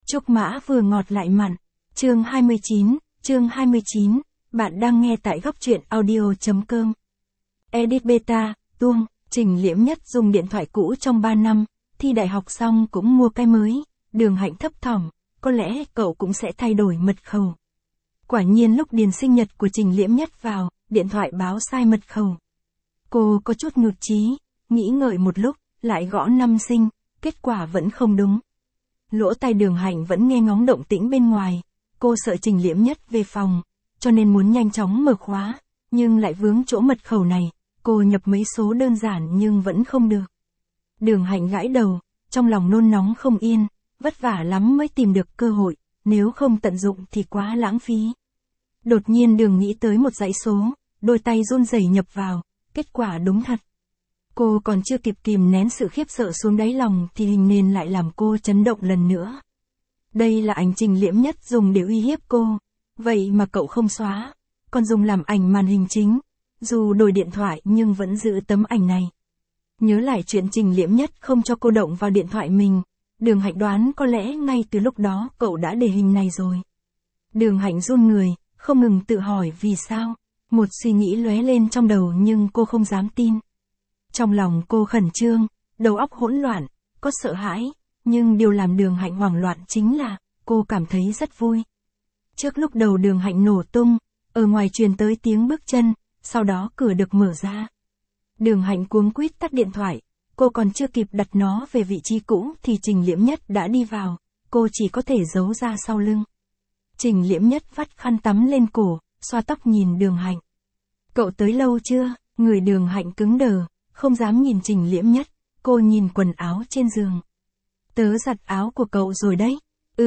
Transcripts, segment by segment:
Trúc mã vừa ngọt lại mặn. Chương 29, bạn đang nghe tại góc truyện audio.com. Edit beta, Tuông, Trình Liễm Nhất dùng điện thoại cũ trong 3 năm, thi đại học xong cũng mua cái mới, Đường Hạnh thấp thỏm, có lẽ cậu cũng sẽ thay đổi mật khẩu. Quả nhiên lúc điền sinh nhật của Trình Liễm Nhất vào, điện thoại báo sai mật khẩu. Cô có chút nhụt chí, nghĩ ngợi một lúc, lại gõ năm sinh, kết quả vẫn không đúng. Lỗ tai Đường Hạnh vẫn nghe ngóng động tĩnh bên ngoài, cô sợ Trình Liễm Nhất về phòng, cho nên muốn nhanh chóng mở khóa, nhưng lại vướng chỗ mật khẩu này, cô nhập mấy số đơn giản nhưng vẫn không được. Đường Hạnh gãi đầu, trong lòng nôn nóng không yên, vất vả lắm mới tìm được cơ hội, nếu không tận dụng thì quá lãng phí. Đột nhiên Đường nghĩ tới một dãy số, đôi tay run rẩy nhập vào, kết quả đúng thật. Cô còn chưa kịp kìm nén sự khiếp sợ xuống đáy lòng thì hình nền lại làm cô chấn động lần nữa. Đây là ảnh Trình Liễm Nhất dùng để uy hiếp cô, vậy mà cậu không xóa, còn dùng làm ảnh màn hình chính, dù đổi điện thoại nhưng vẫn giữ tấm ảnh này. Nhớ lại chuyện Trình Liễm Nhất không cho cô động vào điện thoại mình, Đường Hạnh đoán có lẽ ngay từ lúc đó cậu đã để hình này rồi. Đường Hạnh run người, không ngừng tự hỏi vì sao, một suy nghĩ lóe lên trong đầu nhưng cô không dám tin. Trong lòng cô khẩn trương, đầu óc hỗn loạn, có sợ hãi, nhưng điều làm Đường Hạnh hoảng loạn chính là, cô cảm thấy rất vui. Trước lúc đầu Đường Hạnh nổ tung, ở ngoài truyền tới tiếng bước chân, sau đó cửa được mở ra. Đường Hạnh cuống quýt tắt điện thoại, cô còn chưa kịp đặt nó về vị trí cũ thì Trình Liễm Nhất đã đi vào, cô chỉ có thể giấu ra sau lưng. Trình Liễm Nhất vắt khăn tắm lên cổ, xoa tóc nhìn Đường Hạnh. Cậu tới lâu chưa? Người Đường Hạnh cứng đờ, không dám nhìn Trình Liễm Nhất, cô nhìn quần áo trên giường. Tớ giặt áo của cậu rồi đấy.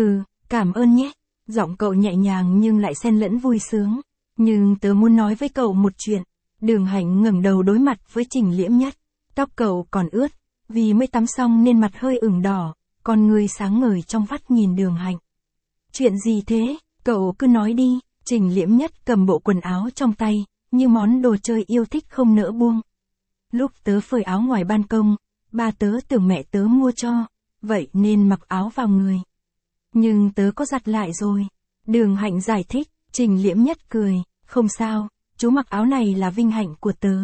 Cảm ơn nhé. Giọng cậu nhẹ nhàng nhưng lại xen lẫn vui sướng. Nhưng tớ muốn nói với cậu một chuyện. Đường Hạnh ngẩng đầu đối mặt với Trình Liễm Nhất. Tóc cậu còn ướt, vì mới tắm xong nên mặt hơi ửng đỏ, con người sáng ngời trong vắt nhìn Đường Hạnh. Chuyện gì thế? Cậu cứ nói đi. Trình Liễm Nhất cầm bộ quần áo trong tay, như món đồ chơi yêu thích không nỡ buông. Lúc tớ phơi áo ngoài ban công, ba tớ tưởng mẹ tớ mua cho, vậy nên mặc áo vào người. Nhưng tớ có giặt lại rồi. Đường Hạnh giải thích, Trình Liễm Nhất cười, không sao, chú mặc áo này là vinh hạnh của tớ.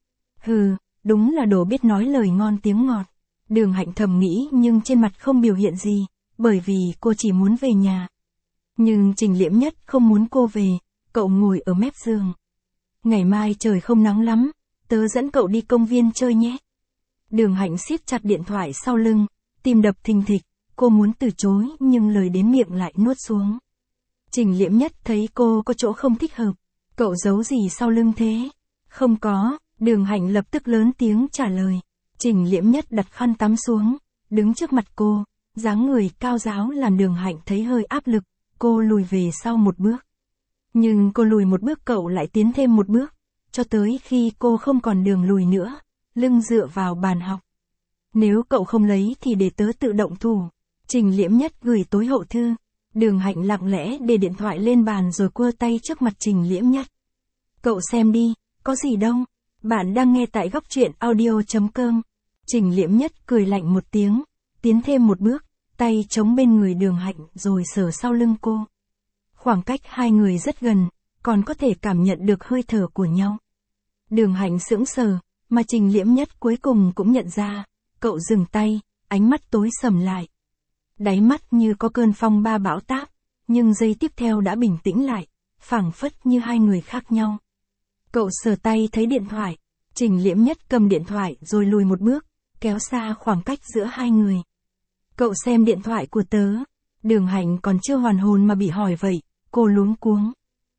Đúng là đồ biết nói lời ngon tiếng ngọt. Đường Hạnh thầm nghĩ nhưng trên mặt không biểu hiện gì, bởi vì cô chỉ muốn về nhà. Nhưng Trình Liễm Nhất không muốn cô về, cậu ngồi ở mép giường. Ngày mai trời không nắng lắm, tớ dẫn cậu đi công viên chơi nhé. Đường Hạnh siết chặt điện thoại sau lưng, tim đập thình thịch, cô muốn từ chối nhưng lời đến miệng lại nuốt xuống. Trình Liễm Nhất thấy cô có chỗ không thích hợp, cậu giấu gì sau lưng thế? Không có, Đường Hạnh lập tức lớn tiếng trả lời. Trình Liễm Nhất đặt khăn tắm xuống, đứng trước mặt cô, dáng người cao ráo làm Đường Hạnh thấy hơi áp lực, cô lùi về sau một bước. Nhưng cô lùi một bước cậu lại tiến thêm một bước, cho tới khi cô không còn đường lùi nữa, lưng dựa vào bàn học. Nếu cậu không lấy thì để tớ tự động thủ. Trình Liễm Nhất gửi tối hậu thư. Đường Hạnh lặng lẽ để điện thoại lên bàn rồi quơ tay trước mặt Trình Liễm Nhất. Cậu xem đi, có gì đâu. Bạn đang nghe tại góc truyện audio.com. Trình Liễm Nhất cười lạnh một tiếng, tiến thêm một bước, tay chống bên người Đường Hạnh rồi sờ sau lưng cô. Khoảng cách hai người rất gần, còn có thể cảm nhận được hơi thở của nhau. Đường Hạnh sững sờ, mà Trình Liễm Nhất cuối cùng cũng nhận ra, cậu dừng tay, ánh mắt tối sầm lại. Đáy mắt như có cơn phong ba bão táp, nhưng giây tiếp theo đã bình tĩnh lại, phảng phất như hai người khác nhau. Cậu sờ tay thấy điện thoại, Trình Liễm Nhất cầm điện thoại rồi lùi một bước, kéo xa khoảng cách giữa hai người. Cậu xem điện thoại của tớ. Đường Hạnh còn chưa hoàn hồn mà bị hỏi vậy, cô luống cuống.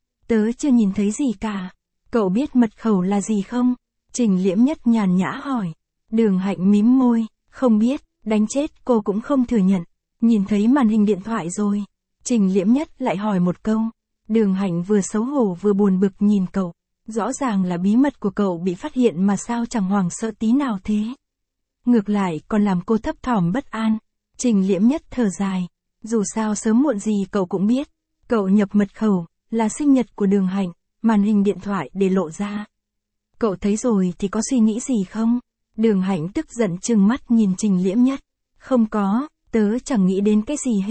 Tớ chưa nhìn thấy gì cả. Cậu biết mật khẩu là gì không? Trình Liễm Nhất nhàn nhã hỏi. Đường Hạnh mím môi, không biết, đánh chết cô cũng không thừa nhận. Nhìn thấy màn hình điện thoại rồi. Trình Liễm Nhất lại hỏi một câu. Đường Hạnh vừa xấu hổ vừa buồn bực nhìn cậu. Rõ ràng là bí mật của cậu bị phát hiện mà sao chẳng hoảng sợ tí nào thế. Ngược lại còn làm cô thấp thỏm bất an. Trình Liễm Nhất thở dài. Dù sao sớm muộn gì cậu cũng biết. Cậu nhập mật khẩu, là sinh nhật của Đường Hạnh, màn hình điện thoại để lộ ra. Cậu thấy rồi thì có suy nghĩ gì không? Đường Hạnh tức giận trừng mắt nhìn Trình Liễm Nhất. Không có, tớ chẳng nghĩ đến cái gì hết.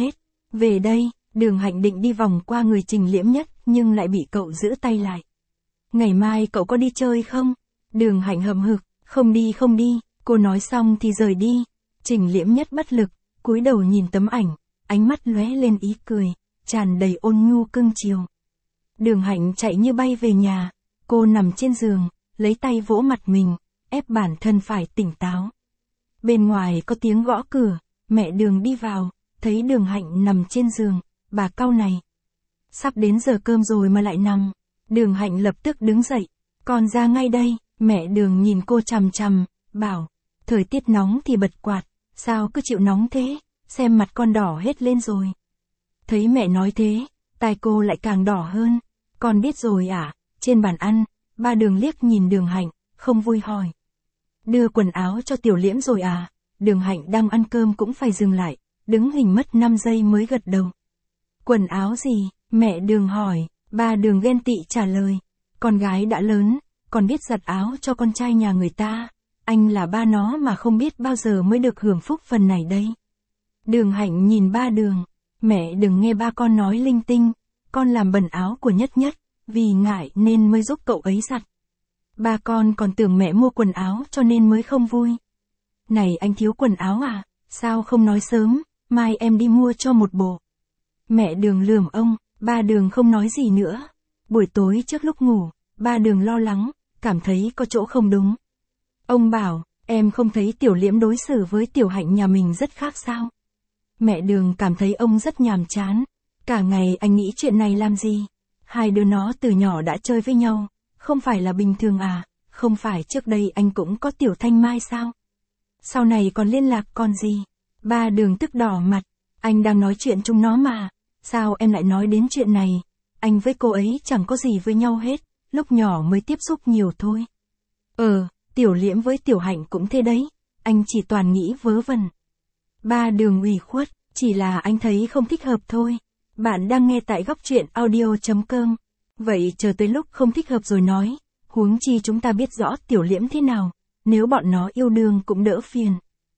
Về đây, Đường Hạnh định đi vòng qua người Trình Liễm Nhất nhưng lại bị cậu giữ tay lại. Ngày mai cậu có đi chơi không? Đường Hạnh hậm hực, không đi, cô nói xong thì rời đi. Trình Liễm Nhất bất lực, cúi đầu nhìn tấm ảnh, ánh mắt lóe lên ý cười, tràn đầy ôn nhu cưng chiều. Đường Hạnh chạy như bay về nhà, cô nằm trên giường, lấy tay vỗ mặt mình, ép bản thân phải tỉnh táo. Bên ngoài có tiếng gõ cửa, mẹ Đường đi vào, thấy Đường Hạnh nằm trên giường, bà cau này. Sắp đến giờ cơm rồi mà lại nằm. Đường Hạnh lập tức đứng dậy, con ra ngay đây. Mẹ Đường nhìn cô chằm chằm, bảo, thời tiết nóng thì bật quạt, sao cứ chịu nóng thế, xem mặt con đỏ hết lên rồi. Thấy mẹ nói thế, tai cô lại càng đỏ hơn. Con biết rồi à? Trên bàn ăn, ba Đường liếc nhìn Đường Hạnh, không vui hỏi. Đưa quần áo cho Tiểu Liễm rồi à? Đường Hạnh đang ăn cơm cũng phải dừng lại, đứng hình mất 5 giây mới gật đầu. Quần áo gì? Mẹ Đường hỏi, ba Đường ghen tị trả lời. Con gái đã lớn, còn biết giặt áo cho con trai nhà người ta. Anh là ba nó mà không biết bao giờ mới được hưởng phúc phần này đây. Đường Hạnh nhìn ba Đường, mẹ đừng nghe ba con nói linh tinh, con làm bẩn áo của Nhất Nhất, vì ngại nên mới giúp cậu ấy giặt. Ba con còn tưởng mẹ mua quần áo cho nên mới không vui. Này anh thiếu quần áo à, sao không nói sớm, mai em đi mua cho một bộ. Mẹ Đường lườm ông, ba Đường không nói gì nữa. Buổi tối trước lúc ngủ, ba Đường lo lắng, cảm thấy có chỗ không đúng. Ông bảo, em không thấy Tiểu Liễm đối xử với Tiểu Hạnh nhà mình rất khác sao? Mẹ Đường cảm thấy ông rất nhàm chán. Cả ngày anh nghĩ chuyện này làm gì? Hai đứa nó từ nhỏ đã chơi với nhau, không phải là bình thường à? Không phải trước đây anh cũng có Tiểu Thanh Mai sao? Sau này còn liên lạc còn gì? Ba Đường tức đỏ mặt, anh đang nói chuyện chúng nó mà. Sao em lại nói đến chuyện này? Anh với cô ấy chẳng có gì với nhau hết, lúc nhỏ mới tiếp xúc nhiều thôi. Tiểu Liễm với Tiểu Hạnh cũng thế đấy, anh chỉ toàn nghĩ vớ vẩn. Ba Đường ủy khuất, chỉ là anh thấy không thích hợp thôi. Bạn đang nghe tại góc truyện audio.com. Vậy chờ tới lúc không thích hợp rồi nói, huống chi chúng ta biết rõ Tiểu Liễm thế nào, nếu bọn nó yêu đương cũng đỡ phiền.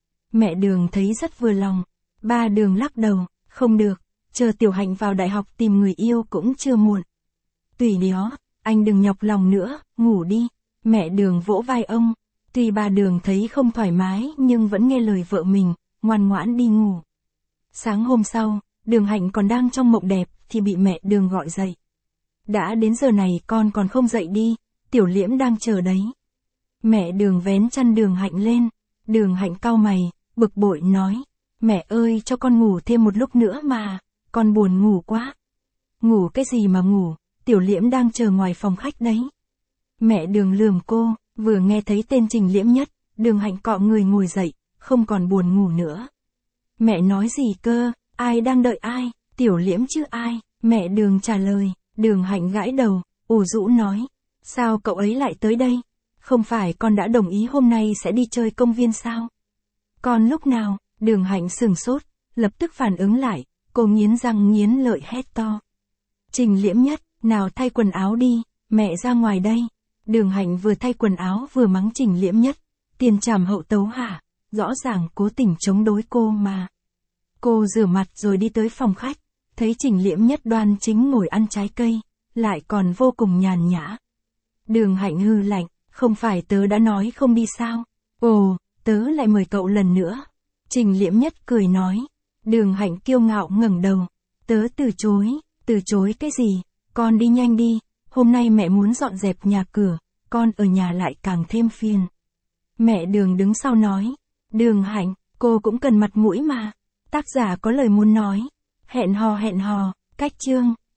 Mẹ Đường thấy rất vừa lòng, ba Đường lắc đầu, không được, chờ Tiểu Hạnh vào đại học tìm người yêu cũng chưa muộn. Tùy đó, anh đừng nhọc lòng nữa, ngủ đi. Mẹ Đường vỗ vai ông, tuy ba Đường thấy không thoải mái nhưng vẫn nghe lời vợ mình, ngoan ngoãn đi ngủ. Sáng hôm sau, Đường Hạnh còn đang trong mộng đẹp thì bị mẹ Đường gọi dậy. Đã đến giờ này con còn không dậy đi, Tiểu Liễm đang chờ đấy. Mẹ Đường vén chăn Đường Hạnh lên, Đường Hạnh cau mày, bực bội nói, mẹ ơi cho con ngủ thêm một lúc nữa mà, con buồn ngủ quá. Ngủ cái gì mà ngủ, Tiểu Liễm đang chờ ngoài phòng khách đấy. Mẹ Đường lườm cô, vừa nghe thấy tên Trình Liễm Nhất, Đường Hạnh cọ người ngồi dậy, không còn buồn ngủ nữa. Mẹ nói gì cơ, ai đang đợi ai, Tiểu Liễm chứ ai, mẹ Đường trả lời. Đường Hạnh gãi đầu, ủ rũ nói, sao cậu ấy lại tới đây? Không phải con đã đồng ý hôm nay sẽ đi chơi công viên sao? Con lúc nào? Đường Hạnh sửng sốt, lập tức phản ứng lại, cô nghiến răng nghiến lợi hét to. Trình Liễm Nhất, nào thay quần áo đi, mẹ ra ngoài đây. Đường Hạnh vừa thay quần áo vừa mắng Trình Liễm Nhất, tiền trảm hậu tấu hả? Rõ ràng cố tình chống đối cô mà. Cô rửa mặt rồi đi tới phòng khách, thấy Trình Liễm Nhất đoan chính ngồi ăn trái cây, lại còn vô cùng nhàn nhã. Đường Hạnh hừ lạnh, không phải tớ đã nói không đi sao? Ồ, tớ lại mời cậu lần nữa. Trình Liễm Nhất cười nói. Đường Hạnh kiêu ngạo ngẩng đầu. Tớ từ chối cái gì? Con đi nhanh đi, hôm nay mẹ muốn dọn dẹp nhà cửa, con ở nhà lại càng thêm phiền. Mẹ Đường đứng sau nói. Đường Hạnh, cô cũng cần mặt mũi mà. Tác giả có lời muốn nói. Hẹn hò, cách chương.